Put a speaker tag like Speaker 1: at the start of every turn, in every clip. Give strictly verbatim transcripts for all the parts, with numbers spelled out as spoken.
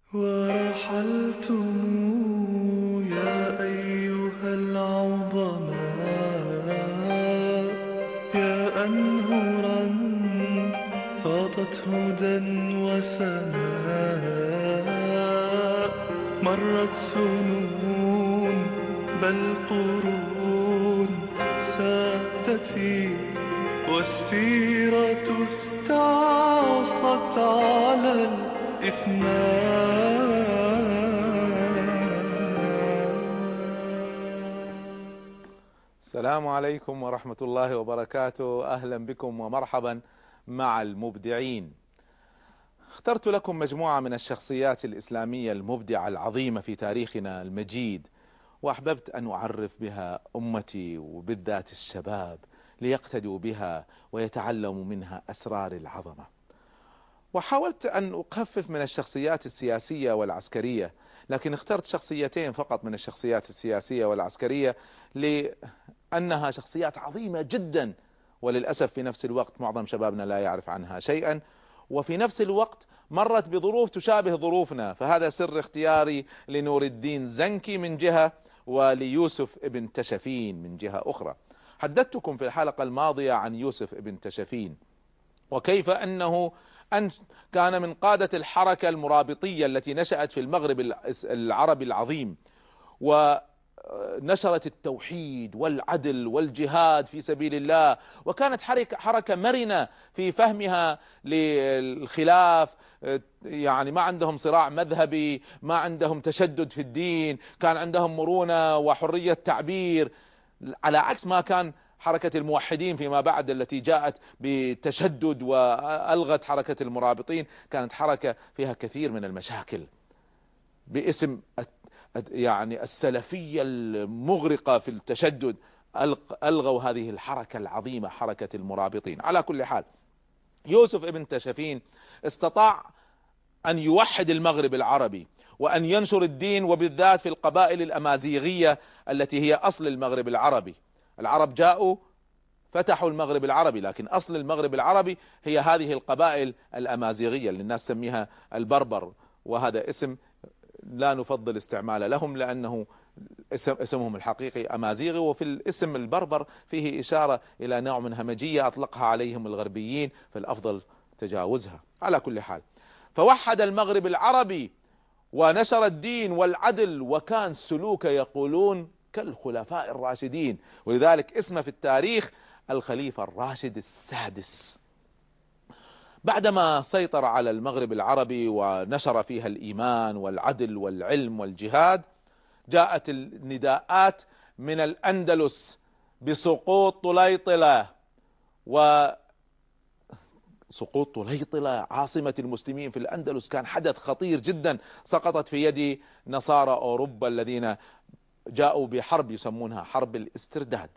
Speaker 1: ورحلتم يا أيها العظماء، يا أنهرا فاضت هدى وسماء. مرت سنون بل قرون سادتي، والسيرة استعصت على
Speaker 2: السلام عليكم ورحمة الله وبركاته. أهلا بكم ومرحبا مع المبدعين. اخترت لكم مجموعة من الشخصيات الإسلامية المبدعة العظيمة في تاريخنا المجيد، وأحببت أن أعرف بها أمتي وبالذات الشباب ليقتدوا بها ويتعلموا منها أسرار العظمة. وحاولت أن أخفف من الشخصيات السياسية والعسكرية، لكن اخترت شخصيتين فقط من الشخصيات السياسية والعسكرية لأنها شخصيات عظيمة جدا، وللأسف في نفس الوقت معظم شبابنا لا يعرف عنها شيئا، وفي نفس الوقت مرت بظروف تشابه ظروفنا. فهذا سر اختياري لنور الدين زنكي من جهة، وليوسف ابن تشفين من جهة أخرى. حدثتكم في الحلقة الماضية عن يوسف ابن تشفين، وكيف أنه أن كان من قادة الحركة المرابطية التي نشأت في المغرب العربي العظيم، ونشرت التوحيد والعدل والجهاد في سبيل الله، وكانت حركة حركة مرنة في فهمها للخلاف. يعني ما عندهم صراع مذهبي، ما عندهم تشدد في الدين، كان عندهم مرونة وحرية تعبير، على عكس ما كان حركة الموحدين فيما بعد التي جاءت بتشدد وألغت حركة المرابطين. كانت حركة فيها كثير من المشاكل باسم يعني السلفية المغرقة في التشدد، ألغوا هذه الحركة العظيمة حركة المرابطين. على كل حال، يوسف ابن تشفين استطاع أن يوحد المغرب العربي وأن ينشر الدين، وبالذات في القبائل الأمازيغية التي هي أصل المغرب العربي. العرب جاءوا فتحوا المغرب العربي، لكن أصل المغرب العربي هي هذه القبائل الأمازيغية اللي الناس تسميها البربر، وهذا اسم لا نفضل استعماله لهم لأنه اسم اسمهم الحقيقي أمازيغي، وفي الاسم البربر فيه إشارة إلى نوع من همجية أطلقها عليهم الغربيين، فالأفضل تجاوزها. على كل حال، فوحد المغرب العربي ونشر الدين والعدل، وكان سلوك يقولون كالخلفاء الراشدين، ولذلك اسمه في التاريخ الخليفة الراشد السادس. بعدما سيطر على المغرب العربي ونشر فيها الإيمان والعدل والعلم والجهاد، جاءت النداءات من الأندلس بسقوط طليطلة. وسقوط طليطلة عاصمة المسلمين في الأندلس كان حدث خطير جدا، سقطت في يد نصارى أوروبا الذين جاءوا بحرب يسمونها حرب الاسترداد.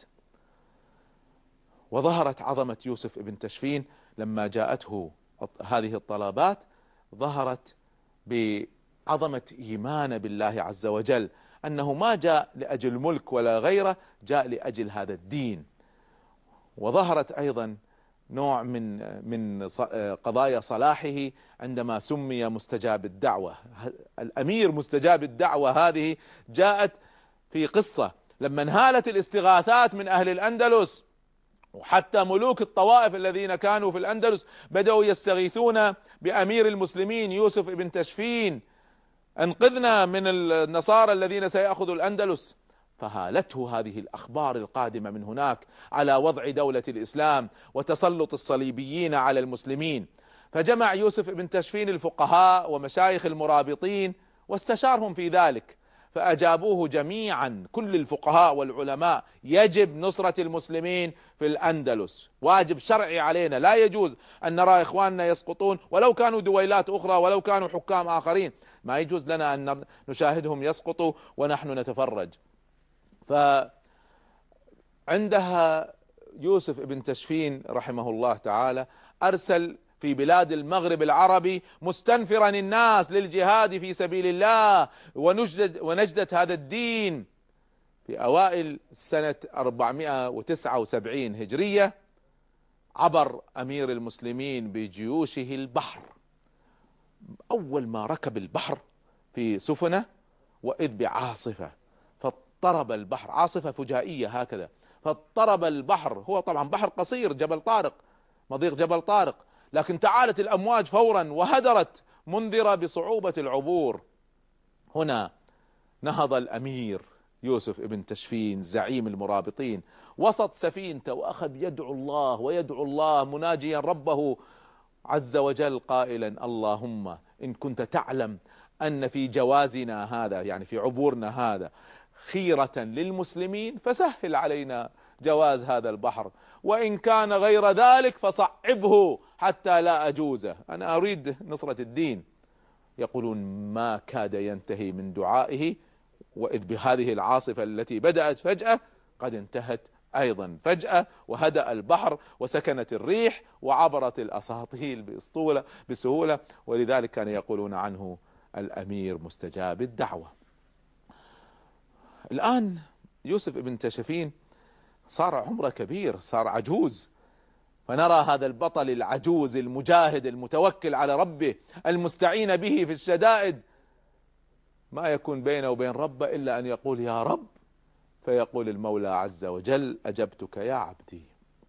Speaker 2: وظهرت عظمة يوسف ابن تشفين لما جاءته هذه الطلبات، ظهرت بعظمة إيمان بالله عز وجل، أنه ما جاء لأجل ملك ولا غيره، جاء لأجل هذا الدين. وظهرت أيضا نوع من من قضايا صلاحه عندما سمي مستجاب الدعوة. الأمير مستجاب الدعوة هذه جاءت في قصة لما انهالت الاستغاثات من أهل الأندلس، وحتى ملوك الطوائف الذين كانوا في الأندلس بدأوا يستغيثون بأمير المسلمين يوسف ابن تشفين، انقذنا من النصارى الذين سيأخذوا الأندلس. فهالته هذه الأخبار القادمة من هناك على وضع دولة الإسلام وتسلط الصليبيين على المسلمين، فجمع يوسف ابن تشفين الفقهاء ومشايخ المرابطين واستشارهم في ذلك، فأجابوه جميعا كل الفقهاء والعلماء: يجب نصرة المسلمين في الأندلس، واجب شرعي علينا، لا يجوز أن نرى إخواننا يسقطون ولو كانوا دويلات أخرى ولو كانوا حكام آخرين، ما يجوز لنا أن نشاهدهم يسقطوا ونحن نتفرج. فعندها يوسف ابن تشفين رحمه الله تعالى أرسل في بلاد المغرب العربي مستنفرا الناس للجهاد في سبيل الله ونجدة, ونجدة هذا الدين. في أوائل سنة أربعمائة وتسعة وسبعين هجرية عبر أمير المسلمين بجيوشه البحر. أول ما ركب البحر في سفنه وإذ بعاصفة فاضطرب البحر، عاصفة فجائية هكذا، فاضطرب البحر. هو طبعا بحر قصير جبل طارق، مضيق جبل طارق، لكن تعالت الأمواج فورا وهدرت منذرة بصعوبة العبور. هنا نهض الأمير يوسف ابن تشفين زعيم المرابطين وسط سفينته وأخذ يدعو الله ويدعو الله مناجيا ربه عز وجل قائلا: اللهم إن كنت تعلم أن في جوازنا هذا، يعني في عبورنا هذا، خيرة للمسلمين فسهل علينا جواز هذا البحر، وإن كان غير ذلك فصعبه حتى لا أجوزه، أنا أريد نصرة الدين. يقولون ما كاد ينتهي من دعائه، وإذ بهذه العاصفة التي بدأت فجأة قد انتهت أيضا فجأة، وهدأ البحر وسكنت الريح وعبرت الأساطيل بسهولة بسهولة ولذلك كان يقولون عنه الأمير مستجاب الدعوة. الآن يوسف ابن تشفين صار عمره كبير، صار عجوز، فنرى هذا البطل العجوز المجاهد المتوكل على ربه المستعين به في الشدائد، ما يكون بينه وبين ربه إلا أن يقول يا رب، فيقول المولى عز وجل: أجبتك يا عبدي.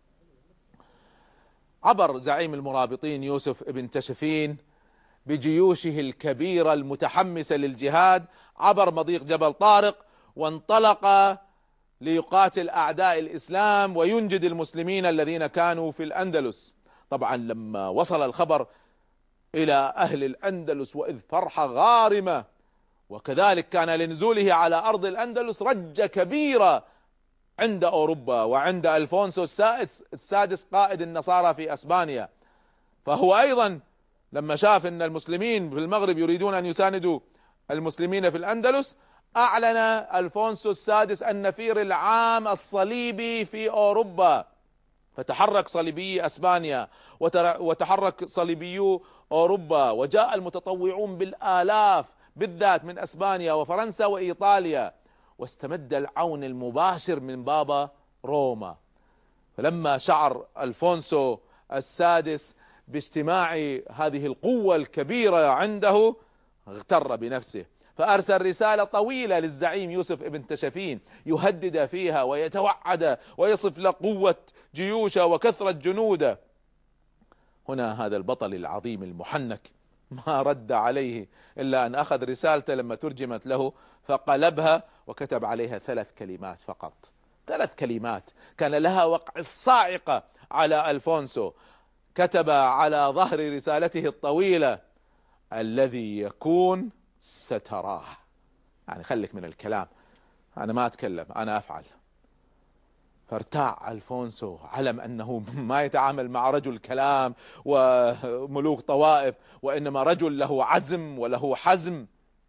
Speaker 2: عبر زعيم المرابطين يوسف ابن تشفين بجيوشه الكبيرة المتحمسة للجهاد، عبر مضيق جبل طارق وانطلق ليقاتل أعداء الإسلام وينجد المسلمين الذين كانوا في الأندلس. طبعا لما وصل الخبر إلى أهل الأندلس وإذ فرحة غارمة، وكذلك كان لنزوله على أرض الأندلس رجة كبيرة عند أوروبا وعند ألفونسو السادس السادس قائد النصارى في أسبانيا. فهو أيضا لما شاف أن المسلمين في المغرب يريدون أن يساندوا المسلمين في الأندلس، أعلن ألفونسو السادس النفير العام الصليبي في أوروبا، فتحرك صليبي أسبانيا وتحرك صليبيو أوروبا، وجاء المتطوعون بالآلاف بالذات من أسبانيا وفرنسا وإيطاليا، واستمد العون المباشر من بابا روما. فلما شعر ألفونسو السادس باجتماع هذه القوة الكبيرة عنده اغتر بنفسه، فأرسل رسالة طويلة للزعيم يوسف ابن تشفين يهدد فيها ويتوعد ويصف له قوة جيوشه وكثرة جنوده. هنا هذا البطل العظيم المحنك ما رد عليه إلا أن أخذ رسالته لما ترجمت له فقلبها وكتب عليها ثلاث كلمات فقط، ثلاث كلمات كان لها وقع الصاعقة على ألفونسو. كتب على ظهر رسالته الطويلة: الذي يكون ستراه. يعني خليك من الكلام، أنا ما أتكلم، أنا أفعل. فارتاع ألفونسو، علم أنه ما يتعامل مع رجل كلام وملوك طوائف، وإنما رجل له عزم وله حزم.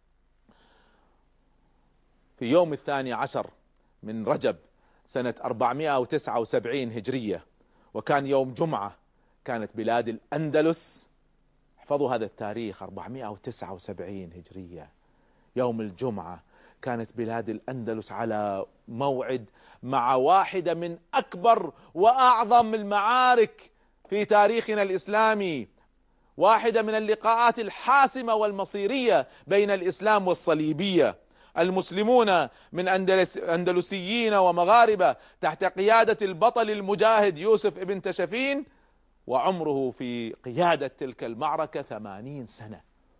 Speaker 2: في يوم الثاني عشر من رجب سنة أربعمائة وتسعة وسبعين هجرية، وكان يوم جمعة، كانت بلاد الأندلس، احفظوا هذا التاريخ، أربعمائة وتسعة وسبعين هجرية يوم الجمعة، كانت بلاد الأندلس على موعد مع واحدة من أكبر وأعظم المعارك في تاريخنا الإسلامي، واحدة من اللقاءات الحاسمة والمصيرية بين الإسلام والصليبية. المسلمون من أندلس أندلسيين ومغاربة تحت قيادة البطل المجاهد يوسف ابن تشفين، وعمره في قيادة تلك المعركة ثمانين سنة،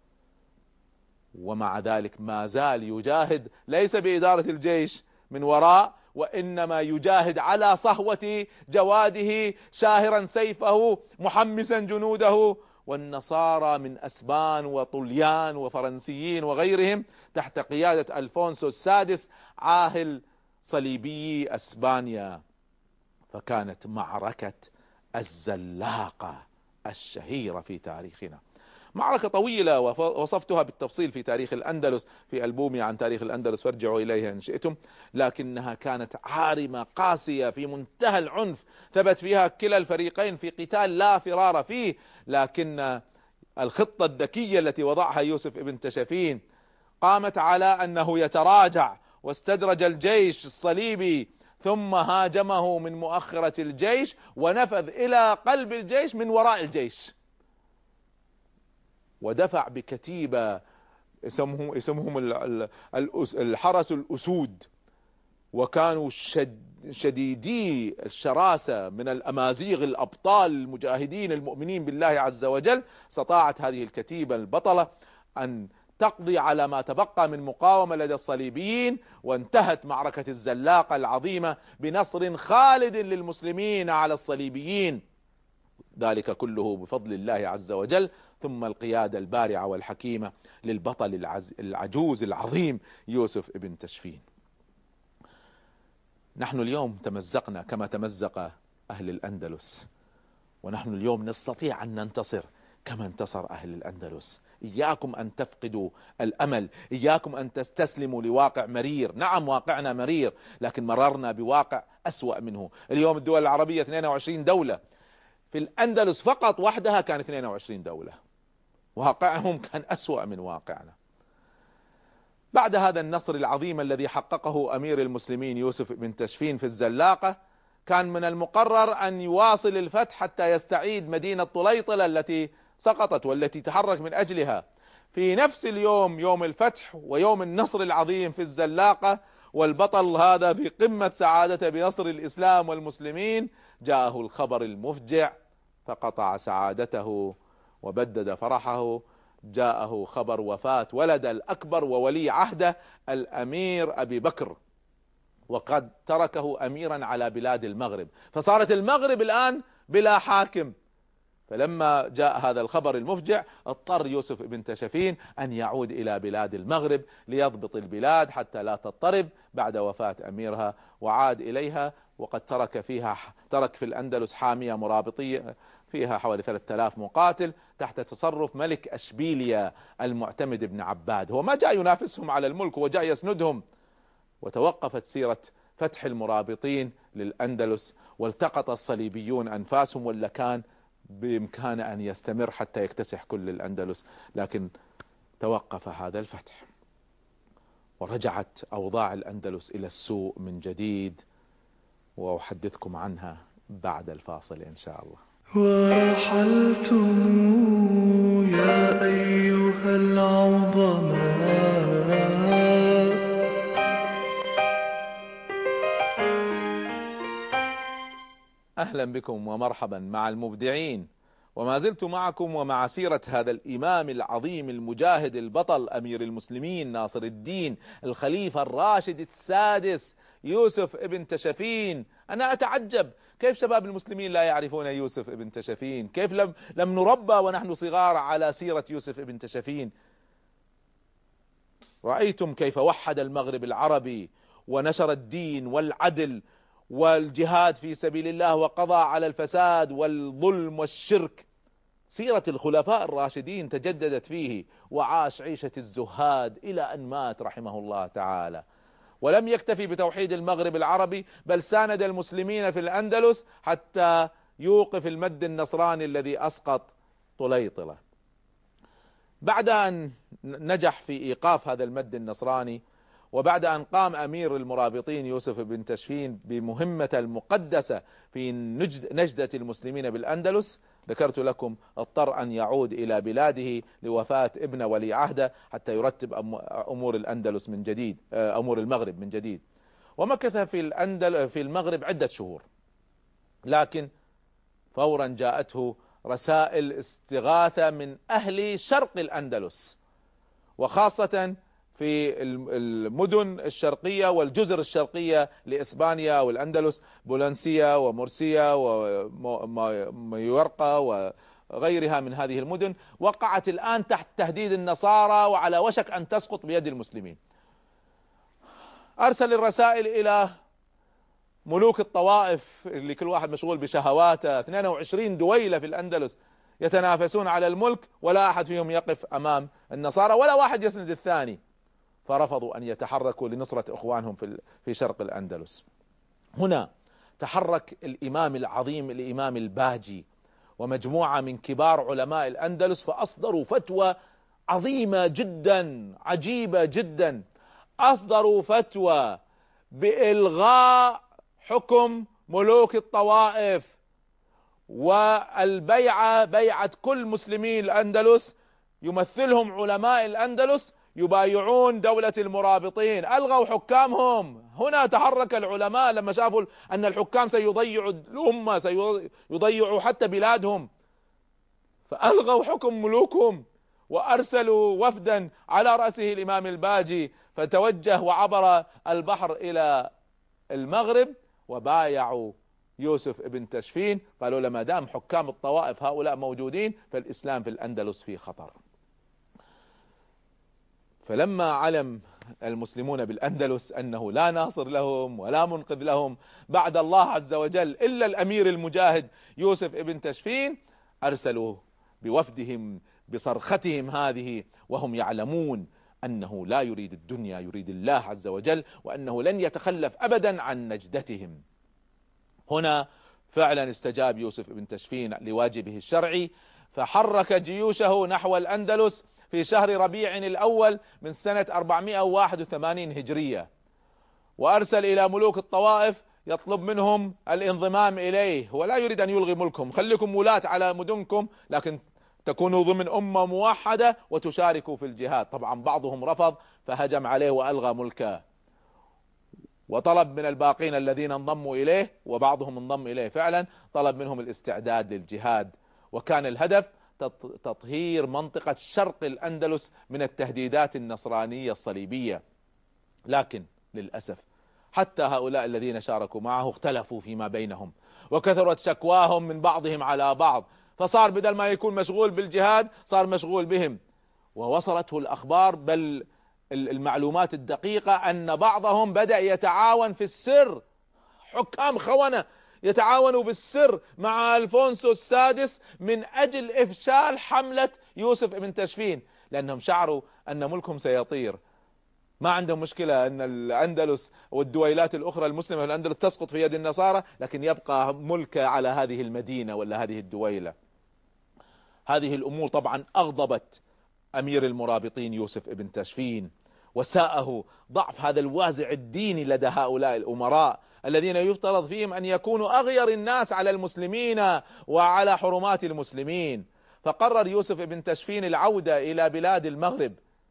Speaker 2: ومع ذلك ما زال يجاهد، ليس بإدارة الجيش من وراء، وإنما يجاهد على صهوة جواده، شاهرا سيفه، محمسا جنوده. والنصارى من أسبان وطليان وفرنسيين وغيرهم تحت قيادة ألفونسو السادس عاهل صليبي أسبانيا. فكانت معركة الزلاقة الشهيرة في تاريخنا، معركة طويلة ووصفتها بالتفصيل في تاريخ الأندلس في ألبومي عن تاريخ الأندلس، فارجعوا إليها إن شئتم، لكنها كانت عارمة قاسية في منتهى العنف، ثبت فيها كلا الفريقين في قتال لا فرار فيه. لكن الخطة الذكية التي وضعها يوسف ابن تشفين قامت على أنه يتراجع، واستدرج الجيش الصليبي ثم هاجمه من مؤخرة الجيش ونفذ إلى قلب الجيش من وراء الجيش، ودفع بكتيبة اسمهم اسمهم الحرس الأسود، وكانوا شديدي الشراسة من الأمازيغ الأبطال المجاهدين المؤمنين بالله عز وجل. استطاعت هذه الكتيبة البطلة أن تقضي على ما تبقى من مقاومة لدى الصليبيين، وانتهت معركة الزلاقة العظيمة بنصر خالد للمسلمين على الصليبيين، ذلك كله بفضل الله عز وجل، ثم القيادة البارعة والحكيمة للبطل العجوز العظيم يوسف ابن تشفين. نحن اليوم تمزقنا كما تمزق أهل الأندلس، ونحن اليوم نستطيع أن ننتصر كما انتصر أهل الأندلس. إياكم أن تفقدوا الأمل، إياكم أن تستسلموا لواقع مرير. نعم واقعنا مرير، لكن مررنا بواقع أسوأ منه. اليوم الدول العربية اثنين وعشرين دولة، في الأندلس فقط وحدها كان اثنين وعشرين دولة، واقعهم كان أسوأ من واقعنا. بعد هذا النصر العظيم الذي حققه أمير المسلمين يوسف بن تشفين في الزلاقة، كان من المقرر أن يواصل الفتح حتى يستعيد مدينة طليطلة التي سقطت والتي تحرك من أجلها. في نفس اليوم، يوم الفتح ويوم النصر العظيم في الزلاقة، والبطل هذا في قمة سعادته بنصر الإسلام والمسلمين، جاءه الخبر المفجع فقطع سعادته وبدد فرحه. جاءه خبر وفاة ولد الأكبر وولي عهده الأمير أبي بكر، وقد تركه أميرا على بلاد المغرب، فصارت المغرب الآن بلا حاكم. فلما جاء هذا الخبر المفجع اضطر يوسف بن تشفين أن يعود إلى بلاد المغرب ليضبط البلاد حتى لا تضطرب بعد وفاة أميرها، وعاد إليها وقد ترك فيها ترك في الأندلس حامية مرابطية فيها حوالي ثلاثة آلاف مقاتل تحت تصرف ملك أشبيليا المعتمد بن عباد. هو ما جاء ينافسهم على الملك، هو جاء يسندهم. وتوقفت سيرة فتح المرابطين للأندلس، والتقط الصليبيون أنفاسهم، ولا كان بإمكانه أن يستمر حتى يكتسح كل الأندلس، لكن توقف هذا الفتح، ورجعت أوضاع الأندلس إلى السوء من جديد، وأحدثكم عنها بعد الفاصل إن شاء الله.
Speaker 1: ورحلتم يا أيها العظماء،
Speaker 2: أهلا بكم ومرحبا مع المبدعين، وما زلت معكم ومع سيرة هذا الإمام العظيم المجاهد البطل أمير المسلمين ناصر الدين الخليفة الراشد السادس يوسف ابن تشفين. أنا أتعجب كيف شباب المسلمين لا يعرفون يوسف ابن تشفين، كيف لم لم نربى ونحن صغار على سيرة يوسف ابن تشفين. رأيتم كيف وحد المغرب العربي ونشر الدين والعدل والجهاد في سبيل الله، وقضى على الفساد والظلم والشرك. سيرة الخلفاء الراشدين تجددت فيه، وعاش عيشة الزهاد إلى أن مات رحمه الله تعالى. ولم يكتفي بتوحيد المغرب العربي، بل ساند المسلمين في الأندلس حتى يوقف المد النصراني الذي أسقط طليطلة. بعد أن نجح في إيقاف هذا المد النصراني، وبعد أن قام أمير المرابطين يوسف بن تشفين بمهمة المقدسة في نجدة المسلمين بالأندلس، ذكرت لكم اضطر أن يعود إلى بلاده لوفاة ابن ولي عهده حتى يرتب أمور الأندلس من جديد، أمور المغرب من جديد. ومكث في الأندل في المغرب عدة شهور، لكن فورا جاءته رسائل استغاثة من أهل شرق الأندلس، وخاصة في المدن الشرقية والجزر الشرقية لإسبانيا والأندلس، بولنسيا ومرسيا وميورقا وغيرها من هذه المدن، وقعت الآن تحت تهديد النصارى وعلى وشك أن تسقط بيد المسلمين. أرسل الرسائل إلى ملوك الطوائف اللي كل واحد مشغول بشهواته، اثنين وعشرين دويلة في الأندلس يتنافسون على الملك، ولا أحد فيهم يقف أمام النصارى ولا واحد يسند الثاني، فرفضوا أن يتحركوا لنصرة إخوانهم في في شرق الأندلس. هنا تحرك الإمام العظيم الإمام الباجي ومجموعة من كبار علماء الأندلس، فأصدروا فتوى عظيمة جدا عجيبة جدا. أصدروا فتوى بإلغاء حكم ملوك الطوائف، والبيعة بيعة كل مسلمي الأندلس يمثلهم علماء الأندلس، يبايعون دولة المرابطين، ألغوا حكامهم. هنا تحرك العلماء لما شافوا أن الحكام سيضيعوا الأمة، سيضيعوا حتى بلادهم، فألغوا حكم ملوكهم وأرسلوا وفدا على رأسه الإمام الباجي، فتوجه وعبر البحر إلى المغرب وبايعوا يوسف ابن تشفين. قالوا له ما دام حكام الطوائف هؤلاء موجودين فالإسلام في الأندلس في خطر. فلما علم المسلمون بالأندلس أنه لا ناصر لهم ولا منقذ لهم بعد الله عز وجل إلا الأمير المجاهد يوسف ابن تشفين، أرسلوا بوفدهم بصرختهم هذه وهم يعلمون أنه لا يريد الدنيا، يريد الله عز وجل، وأنه لن يتخلف أبدا عن نجدتهم. هنا فعلا استجاب يوسف ابن تشفين لواجبه الشرعي، فحرك جيوشه نحو الأندلس في شهر ربيع الأول من سنة أربعمائة وواحد وثمانين هجرية، وأرسل إلى ملوك الطوائف يطلب منهم الانضمام إليه، ولا يريد أن يلغي ملكهم، خليكم ولاة على مدنكم لكن تكونوا ضمن أمة موحدة وتشاركوا في الجهاد. طبعا بعضهم رفض فهجم عليه وألغى ملكه، وطلب من الباقين الذين انضموا إليه، وبعضهم انضم إليه فعلا، طلب منهم الاستعداد للجهاد، وكان الهدف تطهير منطقة شرق الأندلس من التهديدات النصرانية الصليبية. لكن للأسف حتى هؤلاء الذين شاركوا معه اختلفوا فيما بينهم، وكثرت شكواهم من بعضهم على بعض، فصار بدل ما يكون مشغول بالجهاد صار مشغول بهم. ووصلته الأخبار بل المعلومات الدقيقة أن بعضهم بدأ يتعاون في السر، حكام خونة يتعاونوا بالسر مع ألفونسو السادس من أجل إفشال حملة يوسف ابن تشفين، لأنهم شعروا أن ملكهم سيطير. ما عندهم مشكلة أن الأندلس والدويلات الأخرى المسلمة في الأندلس تسقط في يد النصارى، لكن يبقى ملك على هذه المدينة ولا هذه الدويلة. هذه الأمور طبعا أغضبت أمير المرابطين يوسف ابن تشفين، وساءه ضعف هذا الوازع الديني لدى هؤلاء الأمراء الذين يفترض فيهم أن يكونوا أغير الناس على المسلمين وعلى حرمات المسلمين. فقرر يوسف ابن تشفين العودة إلى بلاد المغرب،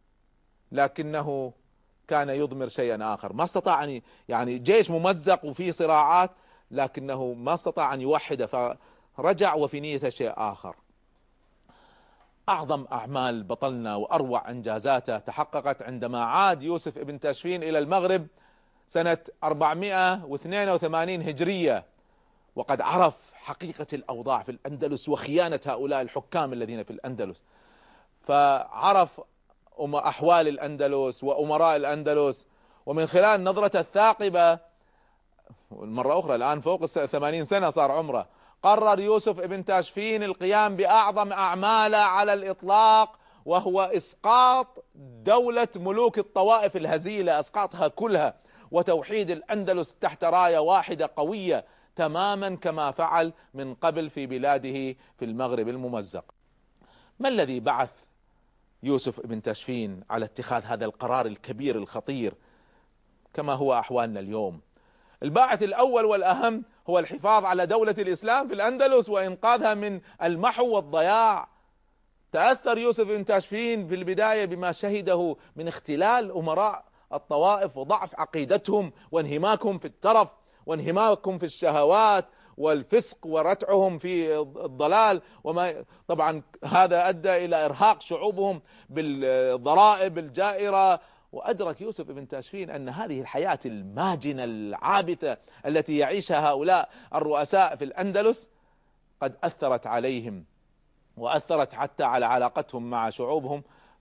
Speaker 2: لكنه كان يضمر شيئا آخر. ما استطاع أن يعني جيش ممزق وفيه صراعات، لكنه ما استطاع أن يوحده، فرجع وفي نيته شيء آخر. أعظم أعمال بطلنا وأروع إنجازاته تحققت عندما عاد يوسف ابن تشفين إلى المغرب سنة أربعمائة واثنين وثمانين هجرية، وقد عرف حقيقة الأوضاع في الأندلس وخيانة هؤلاء الحكام الذين في الأندلس، فعرف أحوال الأندلس وأمراء الأندلس، ومن خلال نظرة الثاقبة مرة أخرى الآن فوق ثمانين سنة صار عمره، قرر يوسف ابن تشفين القيام بأعظم أعماله على الإطلاق، وهو إسقاط دولة ملوك الطوائف الهزيلة، أسقاطها كلها، وتوحيد الأندلس تحت راية واحدة قوية تماما كما فعل من قبل في بلاده في المغرب الممزق. ما الذي بعث يوسف ابن تشفين على اتخاذ هذا القرار الكبير الخطير كما هو أحوالنا اليوم؟ الباعث الأول والأهم هو الحفاظ على دولة الإسلام في الأندلس وإنقاذها من المحو والضياع. تأثر يوسف بن تشفين في البداية بما شهده من اختلال أمراء الطوائف وضعف عقيدتهم وانهماكهم في الترف وانهماكهم في الشهوات والفسق ورتعهم في الضلال، وما طبعا هذا أدى إلى إرهاق شعوبهم بالضرائب الجائرة. وأدرك يوسف بن تشفين أن هذه الحياة الماجنة العابثة التي يعيشها هؤلاء الرؤساء في الأندلس قد أثرت عليهم وأثرت حتى على علاقتهم مع شعوبهم،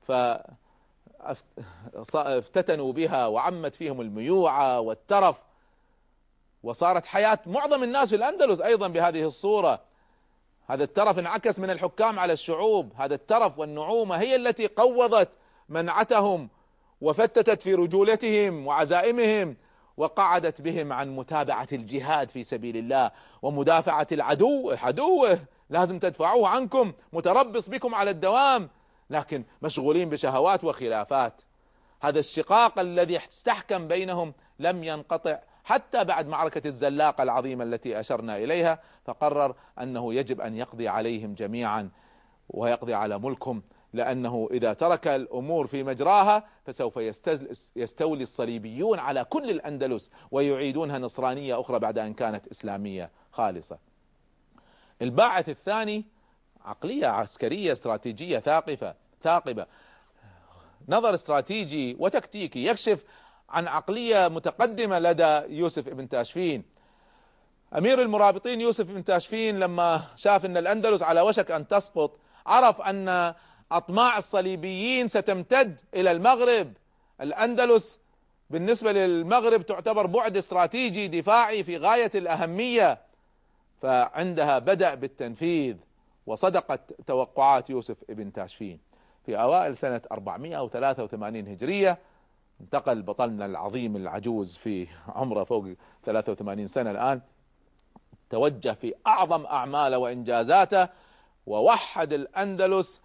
Speaker 2: فافتتنوا بها وعمت فيهم الميوعة والترف، وصارت حياة معظم الناس في الأندلس أيضا بهذه الصورة. هذا الترف انعكس من الحكام على الشعوب، هذا الترف والنعومة هي التي قوضت منعتهم وفتتت في رجولتهم وعزائمهم، وقعدت بهم عن متابعة الجهاد في سبيل الله ومدافعة العدو. عدوه لازم تدفعوه عنكم، متربص بكم على الدوام، لكن مشغولين بشهوات وخلافات. هذا الشقاق الذي استحكم بينهم لم ينقطع حتى بعد معركة الزلاقة العظيمة التي أشرنا إليها، فقرر أنه يجب أن يقضي عليهم جميعا ويقضي على ملكهم، لأنه إذا ترك الأمور في مجراها فسوف يستولي الصليبيون على كل الأندلس ويعيدونها نصرانية أخرى بعد أن كانت إسلامية خالصة. الباعث الثاني عقلية عسكرية استراتيجية ثاقبة ثاقبة نظر استراتيجي وتكتيكي يكشف عن عقلية متقدمة لدى يوسف ابن تاشفين. أمير المرابطين يوسف ابن تاشفين لما شاف أن الأندلس على وشك أن تسقط عرف أن أطماع الصليبيين ستمتد إلى المغرب. الأندلس بالنسبة للمغرب تعتبر بعد استراتيجي دفاعي في غاية الأهمية، فعندها بدأ بالتنفيذ، وصدقت توقعات يوسف ابن تاشفين. في أوائل سنة أربعمائة وثلاثة وثمانين هجرية انتقل بطلنا العظيم العجوز في عمره فوق ثلاثة وثمانين سنة الآن، توجه في أعظم أعماله وإنجازاته ووحد الأندلس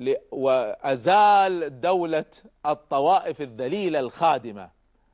Speaker 2: وأزال دولة الطوائف الذليلة الخادمة.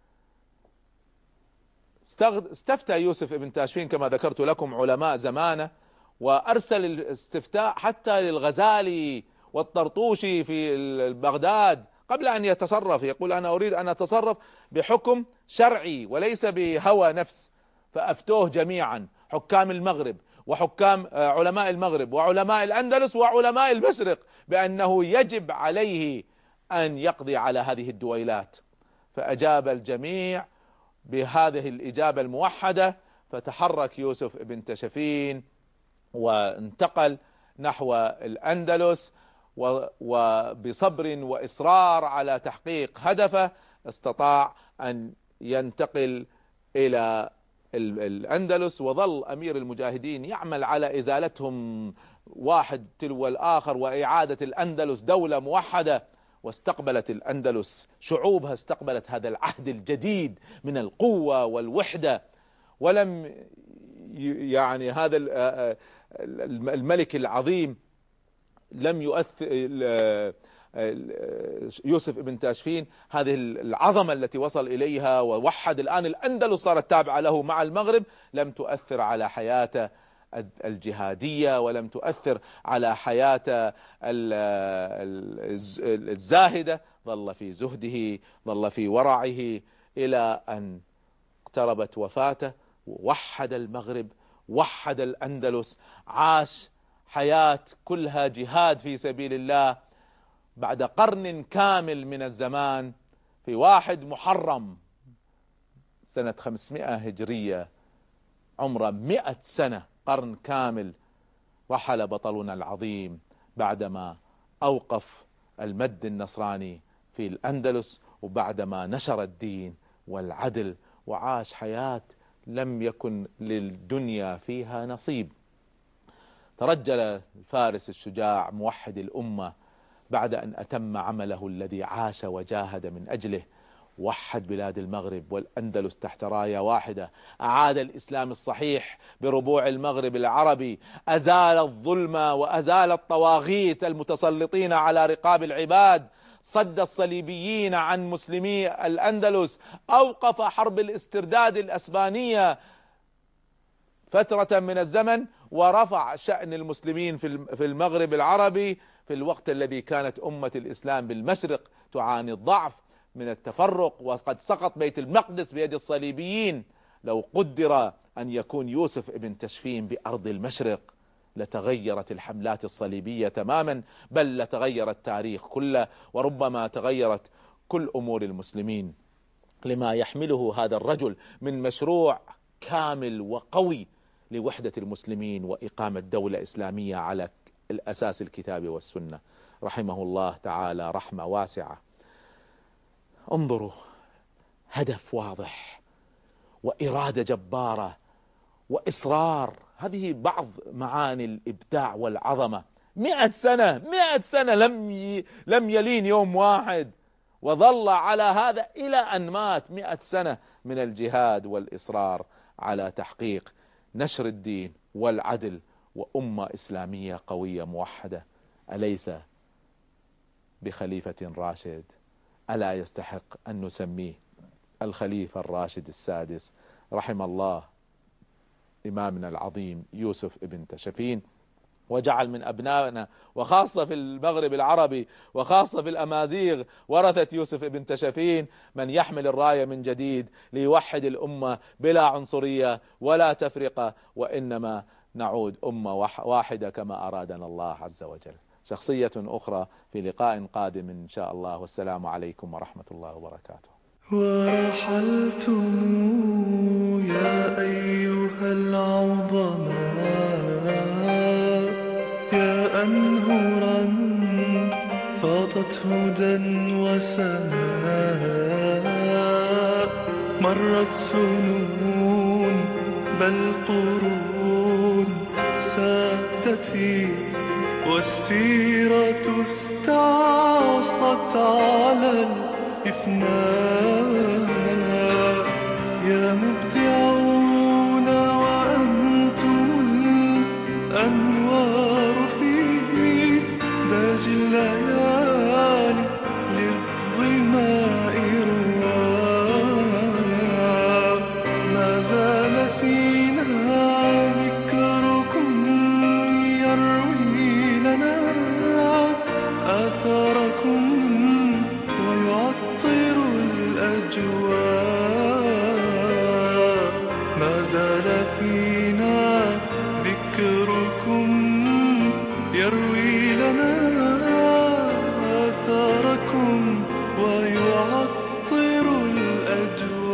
Speaker 2: استفتى يوسف ابن تاشفين كما ذكرت لكم علماء زمانه، وأرسل الاستفتاء حتى للغزالي والطرطوشي في بغداد قبل أن يتصرف. يقول أنا أريد أن أتصرف بحكم شرعي وليس بهوى نفس، فأفتوه جميعا حكام المغرب وحكام علماء المغرب وعلماء الأندلس وعلماء المشرق بأنه يجب عليه أن يقضي على هذه الدويلات، فأجاب الجميع بهذه الإجابة الموحدة. فتحرك يوسف ابن تاشفين وانتقل نحو الأندلس، وبصبر وإصرار على تحقيق هدفه استطاع أن ينتقل إلى الأندلس، وظل أمير المجاهدين يعمل على إزالتهم واحد تلو الآخر وإعادة الأندلس دولة موحدة. واستقبلت الأندلس شعوبها استقبلت هذا العهد الجديد من القوة والوحدة، ولم يعني هذا الملك العظيم لم يؤثر يوسف ابن تاشفين هذه العظمة التي وصل إليها ووحد الآن الأندلس صارت تابعة له مع المغرب، لم تؤثر على حياته الجهادية ولم تؤثر على حياته الزاهدة. ظل في زهده، ظل في ورعه إلى أن اقتربت وفاته، ووحد المغرب، وحد الأندلس، عاش حياة كلها جهاد في سبيل الله بعد قرن كامل من الزمان. في واحد محرم سنة خمسمائة هجرية عمره مئة سنة، قرن كامل، رحل بطلنا العظيم بعدما أوقف المد النصراني في الأندلس وبعدما نشر الدين والعدل، وعاش حياة لم يكن للدنيا فيها نصيب. ترجل الفارس الشجاع موحد الأمة بعد أن أتم عمله الذي عاش وجاهد من أجله، وحد بلاد المغرب والأندلس تحت راية واحدة، أعاد الإسلام الصحيح بربوع المغرب العربي، أزال الظلم وأزال الطواغيت المتسلطين على رقاب العباد، صد الصليبيين عن مسلمي الأندلس، أوقف حرب الاسترداد الأسبانية فترة من الزمن، ورفع شأن المسلمين في المغرب العربي في الوقت الذي كانت أمة الإسلام بالمشرق تعاني الضعف من التفرق، وقد سقط بيت المقدس بيد الصليبيين. لو قدر أن يكون يوسف ابن تاشفين بأرض المشرق لتغيرت الحملات الصليبية تماما، بل لتغير التاريخ كله، وربما تغيرت كل أمور المسلمين، لما يحمله هذا الرجل من مشروع كامل وقوي لوحدة المسلمين وإقامة دولة إسلامية على الأساس الكتاب والسنة، رحمه الله تعالى رحمة واسعة. انظروا، هدف واضح وإرادة جبارة وإصرار، هذه بعض معاني الإبداع والعظمة. مئة سنة مئة سنة لم ي... لم يلين يوم واحد، وظل على هذا إلى أن مات. مئة سنة من الجهاد والإصرار على تحقيق نشر الدين والعدل وأمة إسلامية قوية موحدة. أليس بخليفة راشد؟ ألا يستحق أن نسميه الخليفة الراشد السادس؟ رحم الله إمامنا العظيم يوسف ابن تاشفين، وجعل من أبنائنا وخاصة في المغرب العربي وخاصة في الأمازيغ ورثة يوسف ابن تشفين من يحمل الراية من جديد ليوحد الأمة بلا عنصرية ولا تفرقة، وإنما نعود أمة واحدة كما أرادنا الله عز وجل. شخصية أخرى في لقاء قادم إن شاء الله، والسلام عليكم ورحمة الله وبركاته.
Speaker 1: ورحلتم يا أيها العظماء يا أنهرا فاضت هدى وسماء، مرت سنون بل قرون سادتي، والسيرة استعصت على الإفناء. يا مبدعون وأنتم الأنوار في داج الليالي للظماء رواء. ما زال فينا ذكركم يروي لنا آثاركم ويعطر الأجواء. ما زال فينا ذكركم يروي لنا آثاركم ويعطر الأجواء.